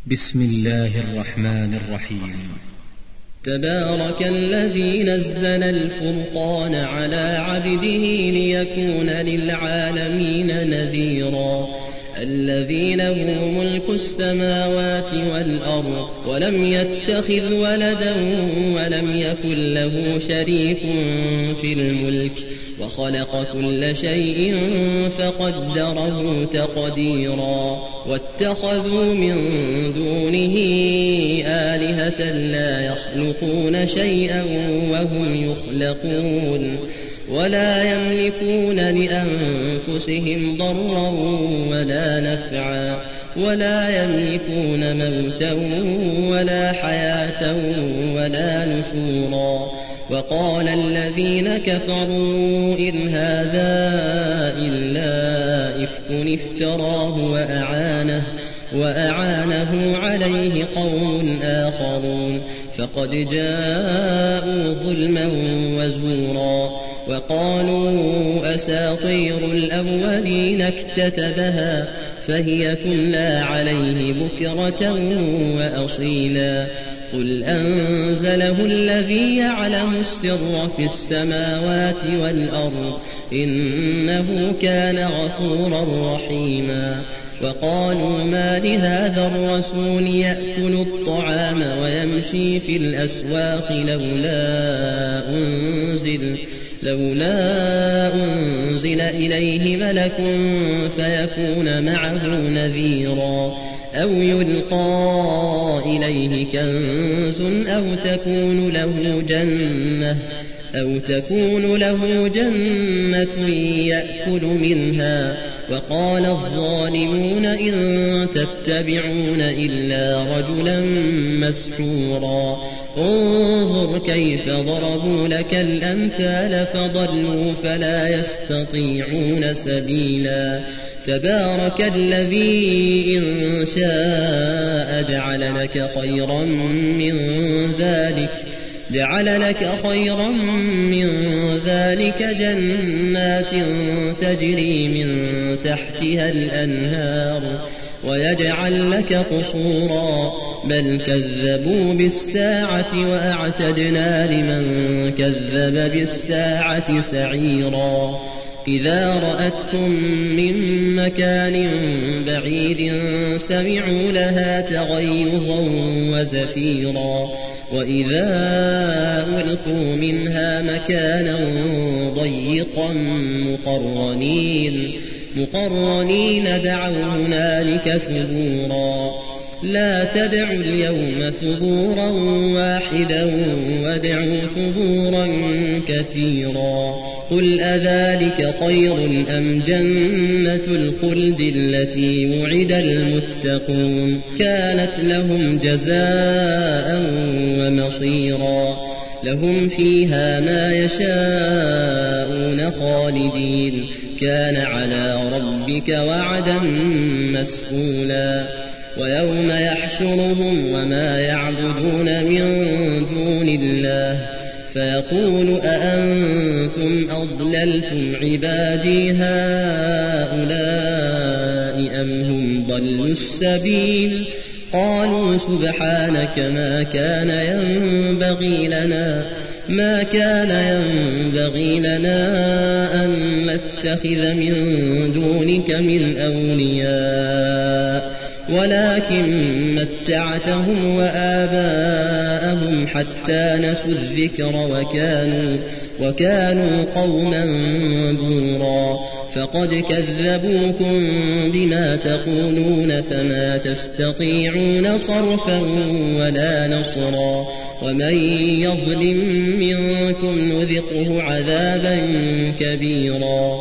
بسم الله الرحمن الرحيم. تبارك الذي نزل الفرقان على عبده ليكون للعالمين نذيرا. الذي له ملك السماوات والأرض ولم يتخذ ولدا ولم يكن له شريك في الملك وخلق كل شيء فقدره تقديرا. واتخذوا من دونه آلهة لا يخلقون شيئا وهم يخلقون ولا يملكون لأنفسهم ضرا ولا نفعا ولا يملكون موتا ولا حياة ولا نشورا. وقال الذين كفروا إن هذا إلا إفك افتراه وأعانه عليه قوم آخرون فقد جاءوا ظلما وزورا. وقالوا أساطير الأولين اكتتبها فهي تملى عليه بكرة وأصيلا. قل أنزله الذي يعلم السر في السماوات والأرض إنه كان غفورا رحيما. وقالوا ما لهذا الرسول يأكل الطعام ويمشي في الأسواق لولا أنزل إليه ملك فيكون معه نذيرا أو يلقى إليه كنز أو تكون له جنة يأكل منها. وقال الظالمون إن تتبعون إلا رجلا مسحورا. انظر كيف ضربوا لك الأمثال فضلوا فلا يستطيعون سبيلا. تبارك الذي إن شاء جعل لك خيرا من ذلك جنات تجري من تحتها الأنهار ويجعل لك قصورا بل كذبوا بالساعة وأعتدنا لمن كذب بالساعة سعيرا. إذا رأتهم من مكان بعيد سمعوا لها تغيظا وزفيرا. وإذا ألقوا منها مكانا ضيقا مقرنين دعوا هنالك ثبورا. لا تدعوا اليوم ثبورا واحدا وادعوا ثبورا كثيرا. قل أذلك خير أم جنة الخلد التي وعد المتقون كانت لهم جزاء ومصيرا. لهم فيها ما يشاءون خالدين كان على ربك وعدا مسئولا. ويوم يحشرهم وما يعبدون من دون الله فيقول أأنتم أضللتم عبادي هؤلاء أم هم ضلوا السبيل. قالوا سبحانك ما كان ينبغي لنا أن نتخذ من دونك من أولياء ولكن متعتهم وآباءهم حتى نسوا الذكر وكانوا قوما بورا. فقد كذبوكم بما تقولون فما تستطيعون صرفا ولا نصرا. ومن يظلم منكم نذقه عذابا كبيرا.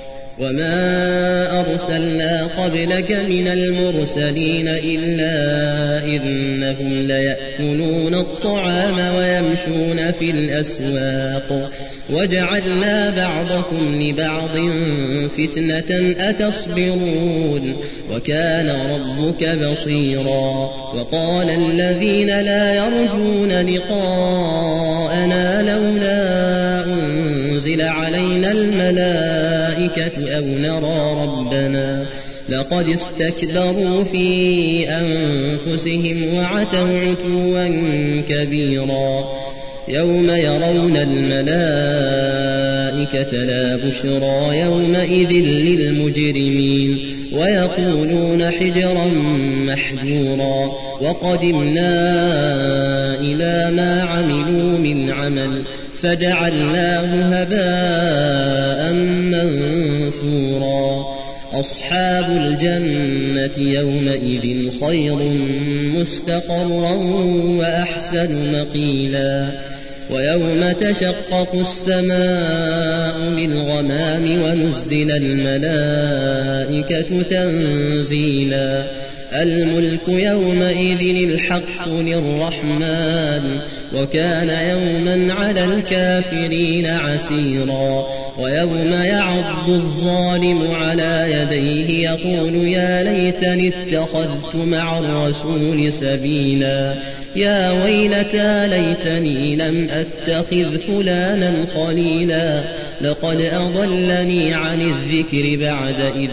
وما أرسلنا قبلك من المرسلين إلا إنهم ليأكلون الطعام ويمشون في الأسواق وجعلنا بعضكم لبعض فتنة أتصبرون وكان ربك بصيرا. وقال الذين لا يرجون لقاءنا لولا أنزل علينا الملائكة أو نرى ربنا لقد استكبروا في أنفسهم وعتوا عتوا كبيرا يوم يرون الملائكة لا بشرى يومئذ للمجرمين ويقولون حجرا محجورا وقدمنا إلى ما عملوا من عمل فجعلناه هباء منثورا أصحاب الجنة يومئذ خير مستقرا وأحسن مقيلا ويوم تشقق السماء بالغمام ونزل الملائكة تنزيلا الملك يومئذ الحق للرحمن وكان يوما على الكافرين عسيرا ويوم يعض الظالم على يديه يقول يا ليتني اتخذت مع الرسول سبيلا يا ويلتى ليتني لم أتخذ فلانا خليلا لقد أضلني عن الذكر بعد إذ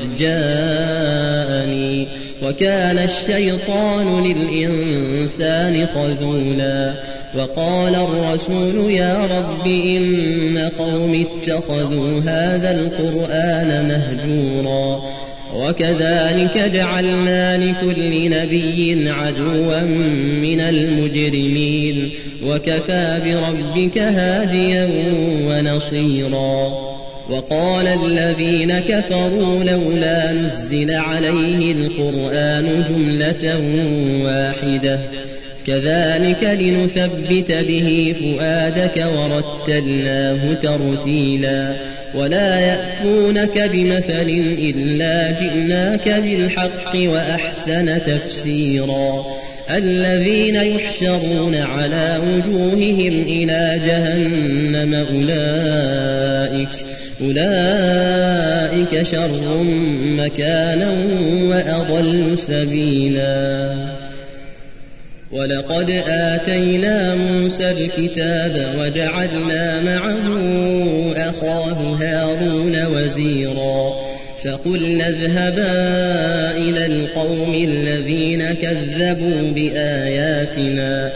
جاءني وكان الشيطان للإنسان خذولا وقال الرسول يا رب إن قوم اتخذوا هذا القرآن مهجورا وكذلك جعلنا لكل نبي عدوا من المجرمين وكفى بربك هاديا ونصيرا وقال الذين كفروا لولا نزل عليه القرآن جملة واحدة كذلك لنثبت به فؤادك ورتلناه ترتيلا ولا يأتونك بمثل إلا جئناك بالحق وأحسن تفسيرا الذين يحشرون على وجوههم إلى جهنم أولئك شر مكانا وأضل سبيلا ولقد آتينا موسى الكتاب وجعلنا معه أخاه هارون وزيرا فقلنا اذهبا إلى القوم الذين كذبوا بآياتنا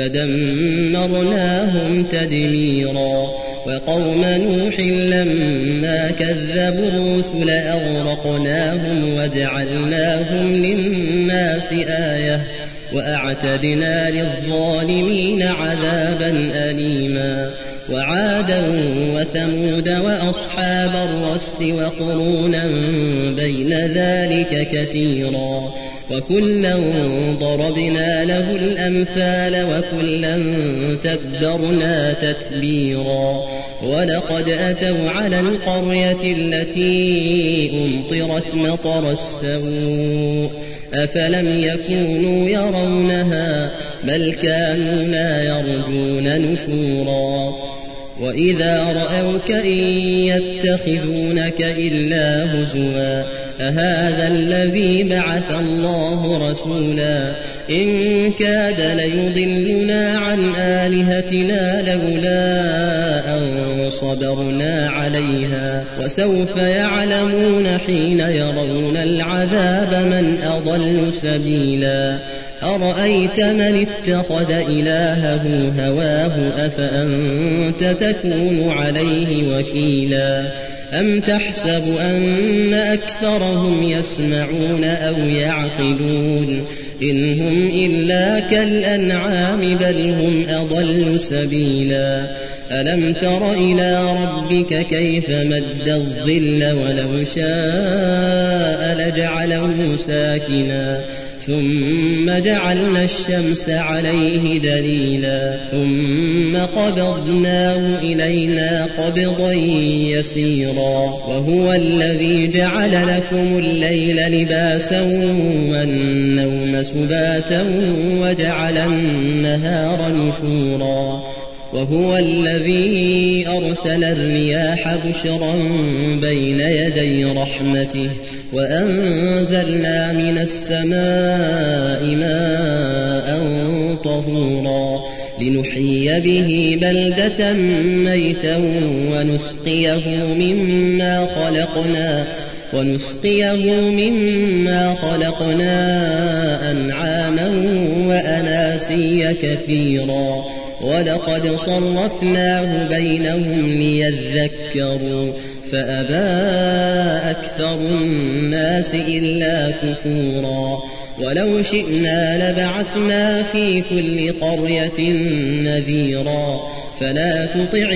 فدمرناهم تدميرا وقوم نوح لما كذبوا الرسل أغرقناهم وجعلناهم للناس آية وأعتدنا للظالمين عذابا أليما وعادا وثمود وأصحاب الرس وقرونا بين ذلك كثيرا وكلا ضربنا له الأمثال وكلا تبدرنا تتبيرا ولقد أتوا على القرية التي أمطرت مطر السوء أفلم يكونوا يرونها بل كانوا لا يرجون نشورا وإذا رأوك إن يتخذونك إلا هزوا أهذا الذي بعث الله رسولا إن كاد ليضلنا عن آلهتنا لولا أن صبرنا عليها وسوف يعلمون حين يرون العذاب من أضل سبيلا أرأيت من اتخذ إلهه هواه أفأنت تكون عليه وكيلا أم تحسب أن أكثرهم يسمعون أو يعقلون إن هم إلا كالأنعام بل هم أضل سبيلا ألم تر إلى ربك كيف مد الظل ولو شاء لجعله ساكنا ثم جعلنا الشمس عليه دليلا ثم قبضناه إلينا قبضا يسيرا وهو الذي جعل لكم الليل لباسا والنوم سباتا وجعل النهار نشورا وهو الذي أرسل الرياح بشرا بين يدي رحمته وأنزلنا من السماء ماء طهورا لنحيي به بلدة ميتا ونسقيه مما خلقنا ونسقيه مما خلقنا أنعاما وأناسيا كثيرا ولقد صرفناه بينهم ليذكروا فأبى أكثر الناس إلا كفورا ولو شئنا لبعثنا في كل قرية نذيرا فلا تطع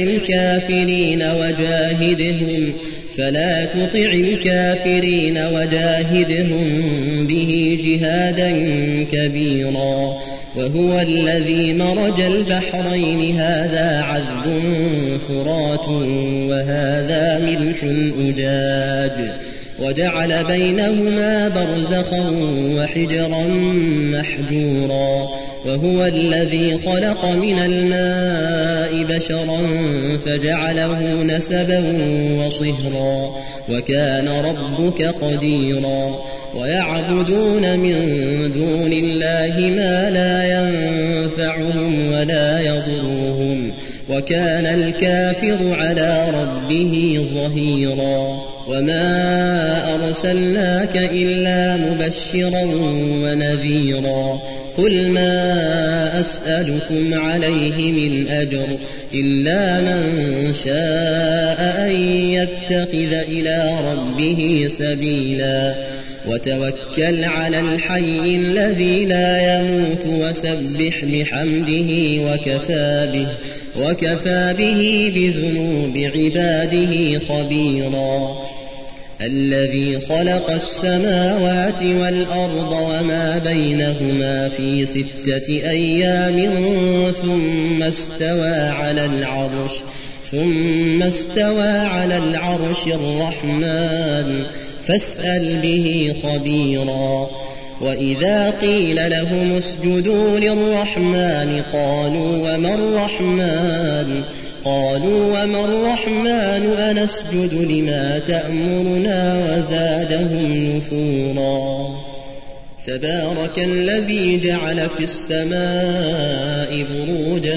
الكافرين وجاهدهم به جهادا كبيرا وهو الذي مرج البحرين هذا عذب فرات وهذا ملح أجاج وجعل بينهما برزخا وحجرا محجورا وهو الذي خلق من الماء بشرا فجعله نسبا وصهرا وكان ربك قديرا ويعبدون من دون الله ما لا ينفعهم ولا يضرهم وكان الكافر على ربه ظهيرا وما أرسلناك إلا مبشرا ونذيرا قل ما أسألكم عليه من أجر إلا من شاء أن يتخذ إلى ربه سبيلا وتوكل على الحي الذي لا يموت وسبح بحمده وكفى به بذنوب عباده خبيرا الذي خلق السماوات والأرض وما بينهما في 6 أيام ثم استوى على العرش الرحمن فاسأل به خبيرا وإذا قيل لهم اسجدوا للرحمن قالوا وما الرحمن أنسجد لما تأمرنا وزادهم نفورا تبارك الذي جعل في السماء بروجا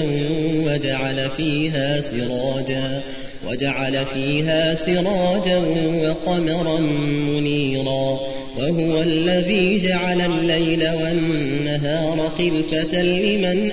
وجعل فيها سراجا وقمرا منيرا وهو الذي جعل الليل والنهار خلفة لمن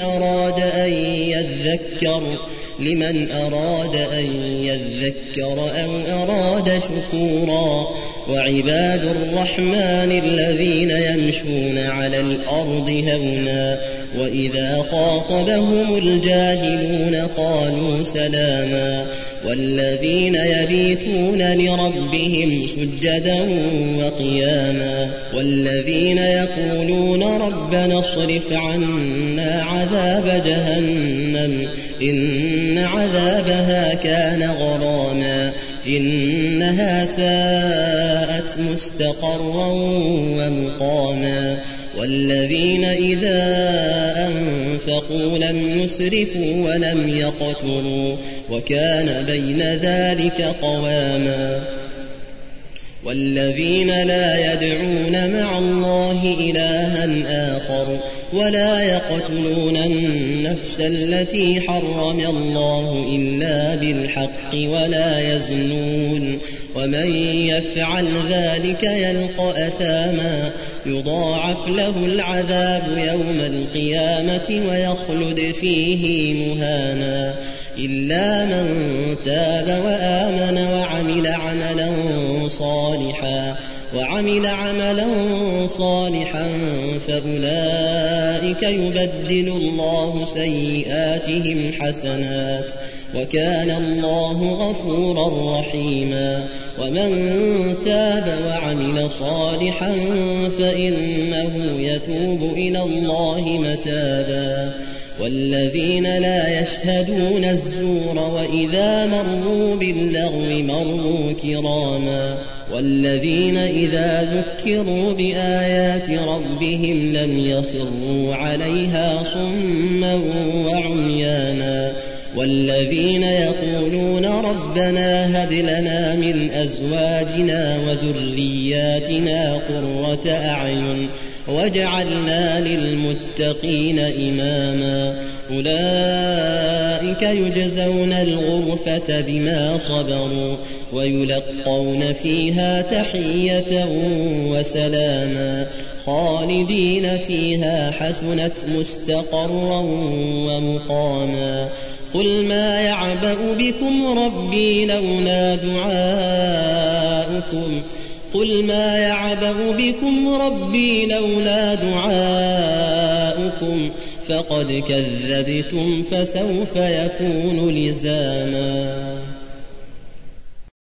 أراد أن يذكر أو أراد شكورا وعباد الرحمن الذين يمشون على الأرض هونا وإذا خاطبهم الجاهلون قالوا سلاما والذين يبيتون لربهم سجدا وقياما والذين يقولون ربنا اصرف عنا عذاب جهنم إن عذابها كان غراما إنها ساءت مستقرا ومقاما والذين إذا أنفقوا لم يسرفوا ولم يقتروا وكان بين ذلك قواما والذين لا يدعون مع الله إلها آخر ولا يقتلون النفس التي حرم الله إلا بالحق ولا يزنون ومن يفعل ذلك يلقى أثاما يضاعف له العذاب يوم القيامة ويخلد فيه مهانا إلا من تاب وآمن وعمل عملا صالحا فأولئك يبدل الله سيئاتهم حسنات وكان الله غفورا رحيما ومن تاب وعمل صالحا فإنه يتوب إلى الله متابا والذين لا يشهدون الزور وإذا مروا باللغو مروا كراما والذين إذا ذكروا بآيات ربهم لم يخروا عليها صما وعميانا والذين يقولون ربنا هب لنا من أزواجنا وذرياتنا قرة أعين وجعلنا للمتقين إماما أولئك يجزون الغرفة بما صبروا ويلقون فيها تحية وسلاما خالدين فيها حسنت مستقرا ومقاما قل ما يعبأ بكم ربي لولا دعاؤكم فقد كذبتم فسوف يكون لزاما